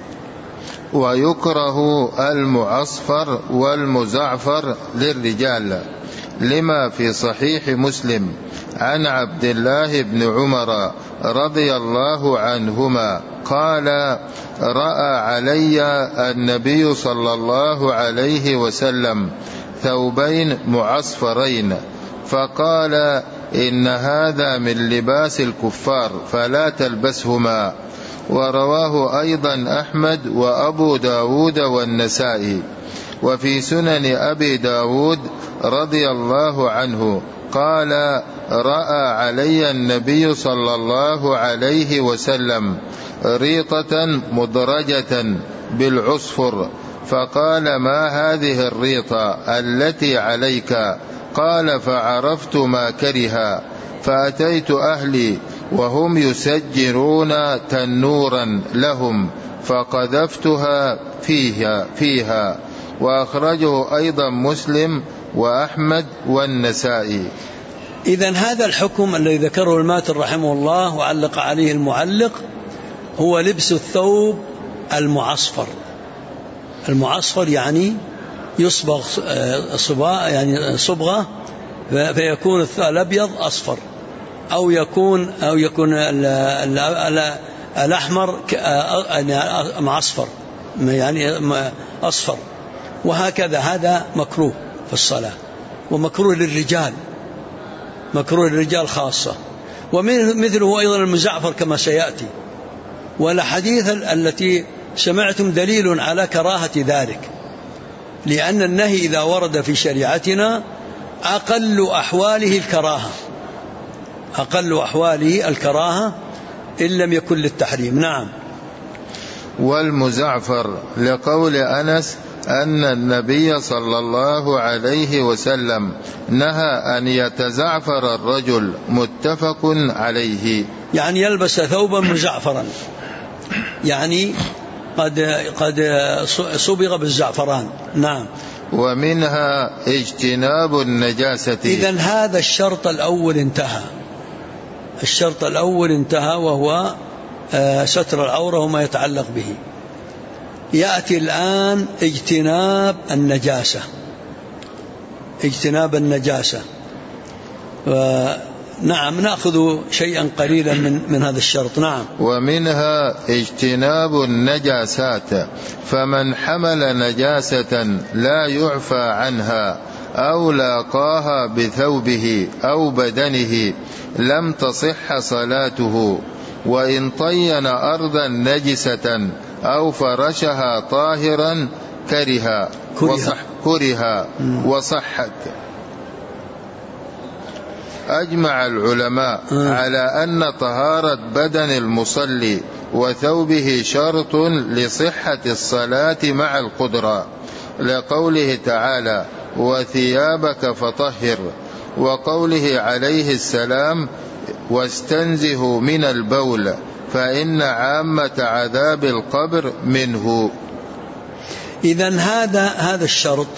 ويكره المعصفر والمزعفر للرجال، لما في صحيح مسلم عن عبد الله بن عمر رضي الله عنهما قال رأى علي النبي صلى الله عليه وسلم 2 معصفرين، فقال إن هذا من لباس الكفار فلا تلبسهما. ورواه أيضا أحمد وأبو داود والنسائي. وفي سنن أبي داود رضي الله عنه قال رأى علي النبي صلى الله عليه وسلم ريطة مدرجة بالعصفر، فقال ما هذه الريطة التي عليك؟ قال فعرفت ما كره، فأتيت أهلي وهم يسجرون تنورا لهم فقذفتها فيها. وأخرجه أيضا مسلم وأحمد والنسائي. إذن هذا الحكم الذي ذكره الماتر رحمه الله وعلق عليه المعلق هو لبس الثوب المعصفر. المعصفر يعني يصبغ صبغة فيكون الأبيض أصفر، أو يكون الأحمر معصفر يعني أصفر، وهكذا. هذا مكروه في الصلاة، ومكروه للرجال، مكروه للرجال خاصة. ومثله أيضا المزعفر كما سيأتي. والحديث التي سمعتم دليل على كراهة ذلك، لأن النهي إذا ورد في شريعتنا أقل أحواله الكراهة، أقل أحواله الكراهة إن لم يكن للتحريم. نعم. والمزعفر لقول أنس أن النبي صلى الله عليه وسلم نهى أن يتزعفر الرجل، متفق عليه. يعني يلبس ثوبا مزعفرا، يعني قد صبغ بالزعفران. نعم. ومنها اجتناب النجاسة. إذن هذا الشرط الأول انتهى، الشرط الأول انتهى، وهو ستر العورة وما يتعلق به. يأتي الآن اجتناب النجاسة، اجتناب النجاسة. نعم، نأخذ شيئا قليلا من هذا الشرط. نعم. ومنها اجتناب النجاسات، فمن حمل نجاسة لا يعفى عنها أو لاقاها بثوبه أو بدنه لم تصح صلاته، وإن طين أرضا نجسة أو فرشها طاهرا كره وصحت. أجمع العلماء على أن طهارة بدن المصلي وثوبه شرط لصحة الصلاة مع القدرة، لقوله تعالى: وثيابك فطهر، وقوله عليه السلام: واستنزه من البول فإن عامة عذاب القبر منه. إذن هذا الشرط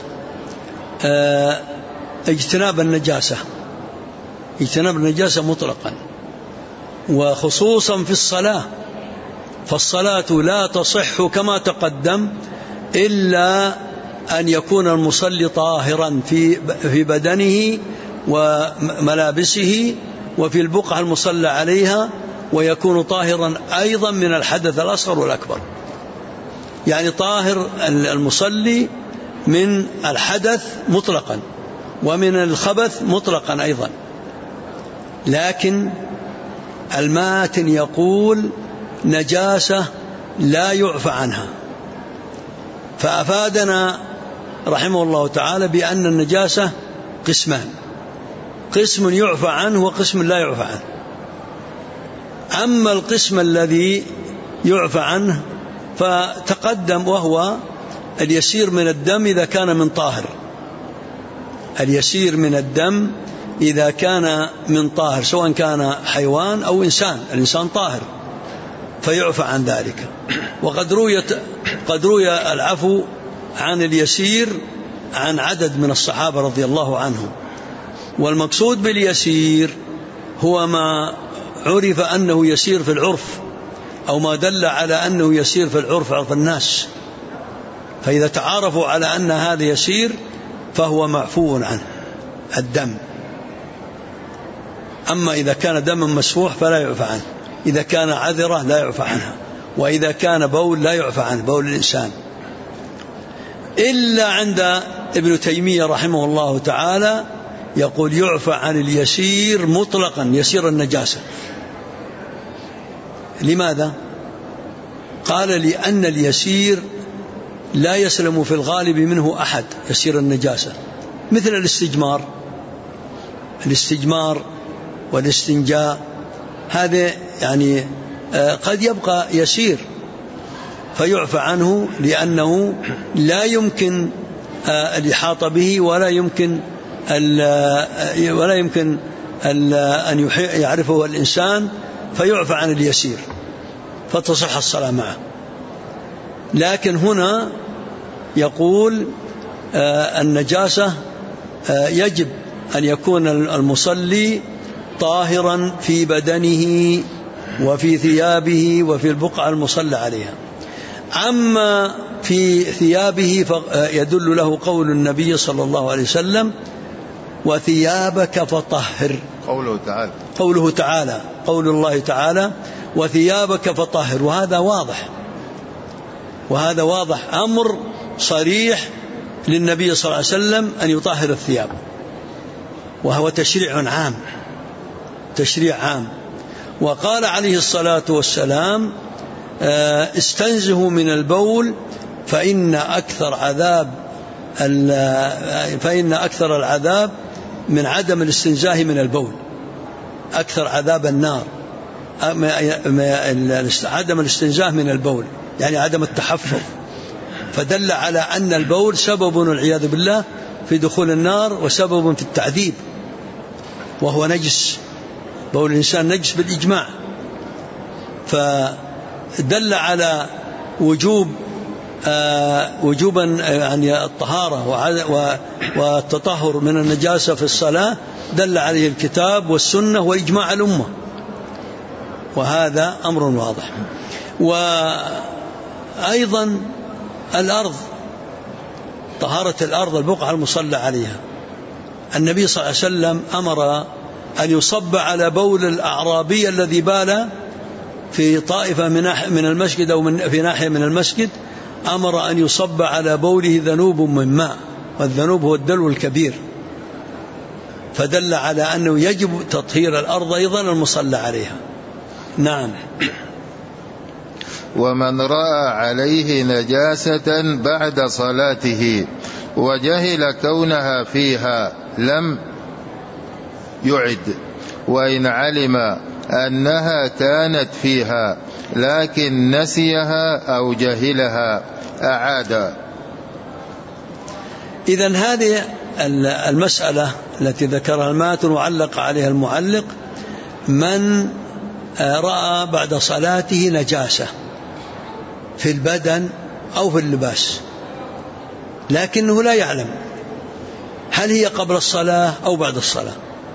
اجتناب النجاسة، اجتناب النجاسة مطلقا، وخصوصا في الصلاة، فالصلاة لا تصح كما تقدم إلا أن يكون المصلي طاهرا في بدنه وملابسه وفي البقعة المصلى عليها، ويكون طاهرا أيضا من الحدث الأصغر والأكبر، يعني طاهر المصلي من الحدث مطلقا ومن الخبث مطلقا أيضا. لكن الماتن يقول نجاسة لا يعفى عنها، فأفادنا رحمه الله تعالى بأن النجاسة قسمان: قسم يعفى عنه وقسم لا يعفى عنه. أما القسم الذي يعفى عنه فتقدم، وهو اليسير من الدم إذا كان من طاهر، اليسير من الدم إذا كان من طاهر، سواء كان حيوان أو إنسان، الإنسان طاهر فيعفى عن ذلك. وقد روي العفو عن اليسير عن عدد من الصحابة رضي الله عنهم. والمقصود باليسير هو ما عرف أنه يسير في العرف، أو ما دل على أنه يسير في العرف، عرف الناس، فإذا تعارفوا على أن هذا يسير فهو معفو عنه الدم. أما إذا كان دما مسفوح فلا يعفى عنه، إذا كان عذرة لا يعفى عنها، وإذا كان بول لا يعفى عنه، بول الإنسان. إلا عند ابن تيمية رحمه الله تعالى يقول يعفى عن اليسير مطلقا، يسير النجاسة. لماذا؟ قال: لأن اليسير لا يسلم في الغالب منه أحد، يسير النجاسة، مثل الاستجمار والاستنجاء، هذا يعني قد يبقى يسير فيعفى عنه، لأنه لا يمكن الإحاطة به، ولا يمكن أن يعرفه الإنسان، فيعفى عن اليسير فتصح الصلاة معه. لكن هنا يقول النجاسة يجب أن يكون المصلي طاهرا في بدنه وفي ثيابه وفي البقعة المصلى عليها. أما في ثيابه فيدل له قول النبي صلى الله عليه وسلم: وثيابك فطهر. قوله تعالى، قول الله تعالى: وثيابك فطهر. وهذا واضح أمر صريح للنبي صلى الله عليه وسلم أن يطهر الثياب، وهو تشريع عام. وقال عليه الصلاة والسلام: استنزهوا من البول فإن أكثر العذاب من عدم الاستنزاه من البول، أكثر عذاب النار عدم الاستنزاه من البول، يعني عدم التحفظ. فدل على أن البول سبب والعياذ بالله في دخول النار وسبب في التعذيب، وهو نجس، بول الإنسان نجس بالإجماع. فدل على وجوبا يعني الطهارة والتطهر من النجاسة في الصلاة، دل عليه الكتاب والسنة وإجماع الأمة، وهذا أمر واضح. وأيضا الأرض، طهارة الأرض، البقعة المصلى عليها، النبي صلى الله عليه وسلم أمر أن يصب على بول الأعرابي الذي بال في طائفة من المسجد أو في ناحية من المسجد، أمر أن يصب على بوله ذنوب من ماء، والذنوب هو الدلو الكبير، فدل على أنه يجب تطهير الأرض أيضا المصلى عليها. نعم. ومن رأى عليه نجاسة بعد صلاته وجهل كونها فيها لم يعد، وإن علم أنها كانت فيها لكن نسيها أو جهلها أعاد. إذن هذه المسألة التي ذكرها الماتن وعلق عليها المعلق: من رأى بعد صلاته نجاسة في البدن أو في اللباس لكنه لا يعلم هل هي قبل الصلاة أو بعد الصلاة،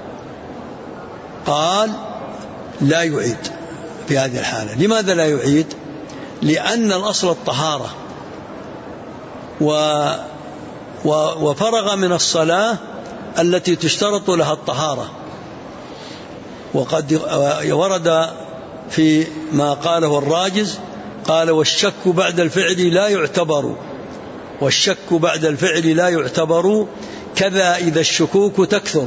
قال لا يعيد في هذه الحالة. لماذا لا يعيد؟ لأن الأصل الطهارة، وفرغ من الصلاة التي تشترط لها الطهارة. وقد ورد في ما قاله الراجز، قال: والشك بعد الفعل لا يعتبر، والشك بعد الفعل لا يعتبر، كذا إذا الشكوك تكثر.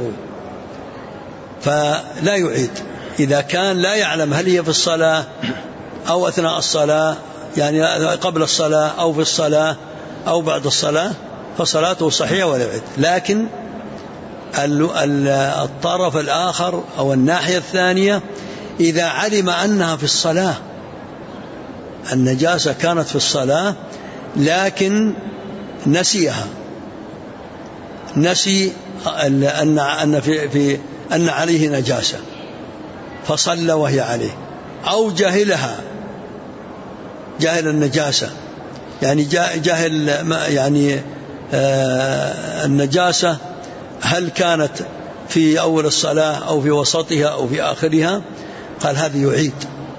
فلا يعيد إذا كان لا يعلم هل هي في الصلاة أو أثناء الصلاة، يعني قبل الصلاة أو في الصلاة أو بعد الصلاة، فصلاته صحيحة ولا يعيد. لكن الطرف الآخر أو الناحية الثانية، إذا علم أنها في الصلاة، النجاسة كانت في الصلاة لكن نسيها، نسي أن عليه نجاسة فصلى وهي عليه، أو جهلها، جهل النجاسة، يعني جهل يعني النجاسة هل كانت في أول الصلاة أو في وسطها أو في آخرها، قال هذا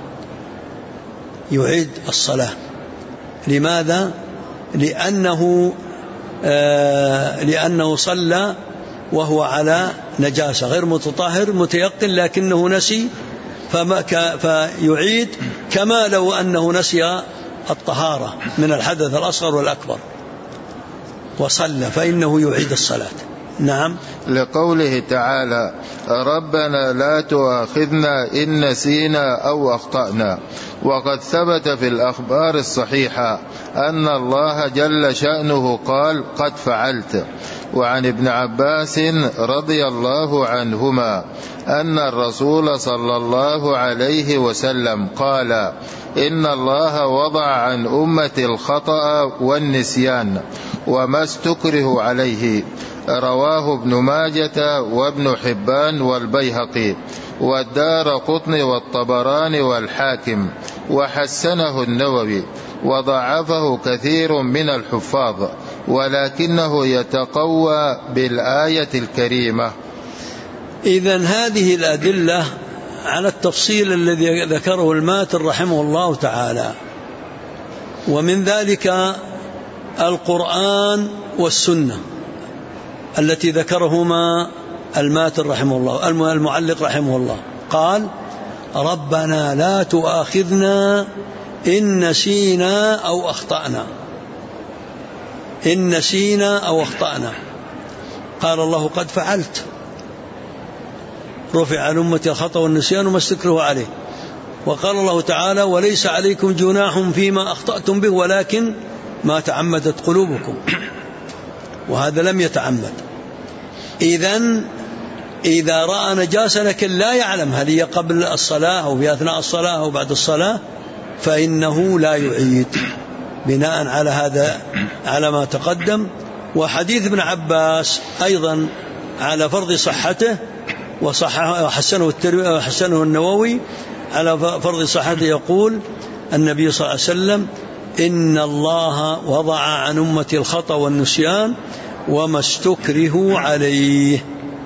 يعيد الصلاة. لماذا؟ لأنه صلى وهو على نجاسة، غير متطهر متيقن لكنه نسي، فيعيد كما لو أنه نسي الطهارة من الحدث الأصغر والأكبر وصلى، فإنه يعيد الصلاة. نعم. لقوله تعالى: ربنا لا تؤاخذنا إن نسينا أو أخطأنا. وقد ثبت في الأخبار الصحيحة أن الله جل شأنه قال: قد فعلت. وعن ابن عباس رضي الله عنهما أن الرسول صلى الله عليه وسلم قال: إن الله وضع عن أمتي الخطأ والنسيان وما استكره عليه. رواه ابن ماجة وابن حبان والبيهقي والدارقطني والطبراني والحاكم، وحسنه النووي، وضعفه كثير من الحفاظ، ولكنه يتقوى بالآية الكريمة. إذن هذه الأدلة على التفصيل الذي ذكره الماتن رحمه الله تعالى، ومن ذلك القرآن والسنة التي ذكرهما الماتن رحمه الله، المعلق رحمه الله، قال: ربنا لا تؤاخذنا إن نسينا أو أخطأنا، إن نسينا أو أخطأنا. قال الله: قد فعلت. رفع عن أمتي الخطأ والنسيان وما استكره عليه. وقال الله تعالى: وليس عليكم جناح فيما أخطأتم به ولكن ما تعمدت قلوبكم. وهذا لم يتعمد. إذن إذا رأى نجاسة لكن لا يعلم هل هي قبل الصلاة أو في أثناء الصلاة أو بعد الصلاة، فإنه لا يعيد بناء على هذا على ما تقدم. وحديث ابن عباس أيضا على فرض صحته، وحسنه النووي على فرض صحته، يقول النبي صلى الله عليه وسلم: إن الله وضع عن أمتي الخطأ والنسيان وما استكرهوا عليه.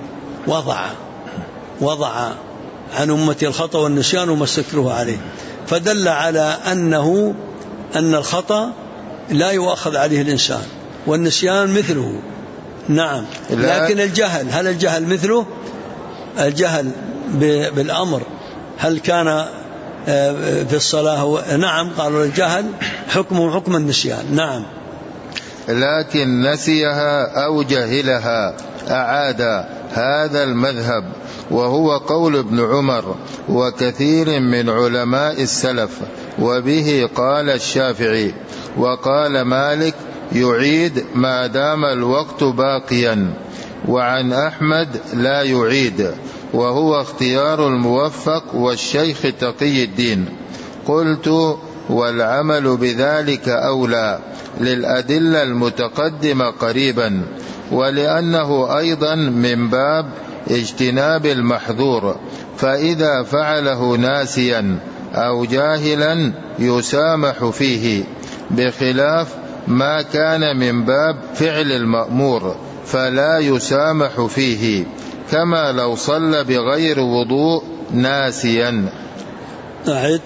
وضع عن أمتي الخطأ والنسيان وما استكرهوا عليه، فدل على أن الخطأ لا يؤخذ عليه الإنسان، والنسيان مثله. نعم. لكن الجهل، هل الجهل مثله؟ الجهل بالأمر هل كان في الصلاة؟ نعم، قالوا الجهل حكمه حكم النسيان. نعم. لكن نسيها أو جهلها أعاد هذا المذهب، وهو قول ابن عمر وكثير من علماء السلف، وبه قال الشافعي. وقال مالك: يعيد ما دام الوقت باقيا. وعن أحمد: لا يعيد، وهو اختيار الموفق والشيخ تقي الدين. قلت: والعمل بذلك أولى للأدلة المتقدمة قريبا، ولأنه أيضا من باب اجتناب المحظور، فإذا فعله ناسيا أو جاهلا يسامح فيه، بخلاف ما كان من باب فعل المأمور فلا يسامح فيه، كما لو صلى بغير وضوء ناسيا. أعد.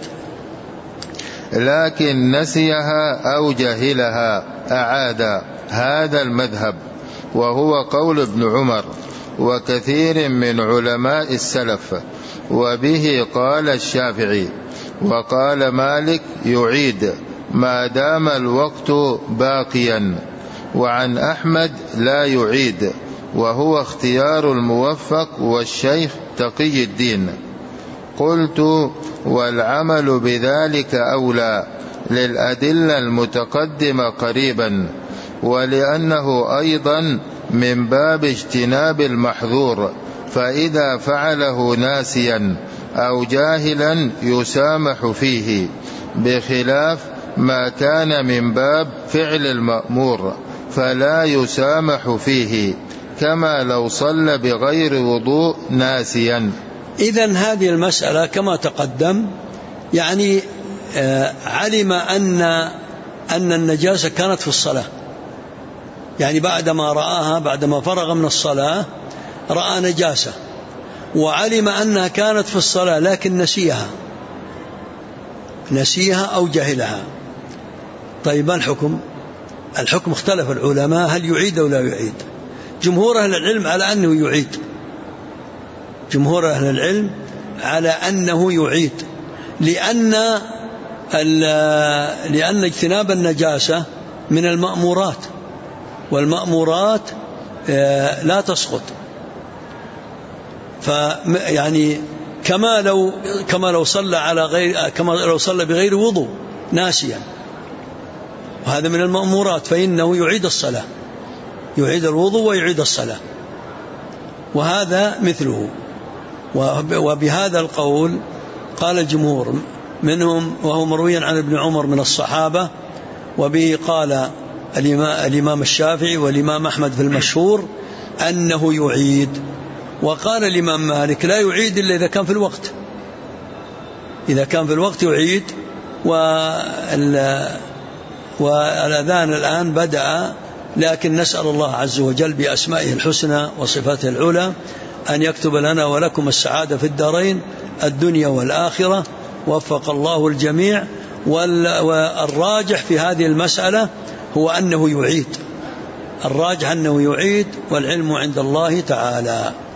لكن نسيها أو جهلها أعاد هذا المذهب، وهو قول ابن عمر وكثير من علماء السلف، وبه قال الشافعي. وقال مالك: يعيد ما دام الوقت باقيا. وعن أحمد: لا يعيد، وهو اختيار الموفق والشيخ تقي الدين. قلت: والعمل بذلك أولى للأدلة المتقدمة قريبا، ولأنه أيضا من باب اجتناب المحظور، فإذا فعله ناسيا أو جاهلا يسامح فيه، بخلاف ما كان من باب فعل المأمور فلا يسامح فيه، كما لو صلى بغير وضوء ناسيا. إذن هذه المسألة كما تقدم، يعني علم أن النجاسة كانت في الصلاة، يعني بعدما رآها، بعدما فرغ من الصلاة رأى نجاسة، وعلم أنها كانت في الصلاة لكن نسيها أو جهلها. طيب ما الحكم؟ الحكم اختلف العلماء هل يعيد أو لا يعيد. جمهور أهل العلم على أنه يعيد، جمهور أهل العلم على أنه يعيد، لأن اجتناب النجاسة من المأمورات، والمأمورات لا تسقط. فيعني كما لو صلى بغير وضوء ناسيا، وهذا من المأمورات، فإنه يعيد الصلاة، يعيد الوضوء ويعيد الصلاة، وهذا مثله. وبهذا القول قال الجمهور منهم، وهو مروي عن ابن عمر من الصحابة، وبه قال الإمام الشافعي والإمام أحمد في المشهور أنه يعيد. وقال الإمام مالك: لا يعيد إلا إذا كان في الوقت، إذا كان في الوقت يعيد. والأذان الآن بدأ، لكن نسأل الله عز وجل بأسمائه الحسنى وصفاته العلى أن يكتب لنا ولكم السعادة في الدارين الدنيا والآخرة، وفق الله الجميع. والراجح في هذه المسألة هو أنه يعيد، الراجح أنه يعيد، والعلم عند الله تعالى.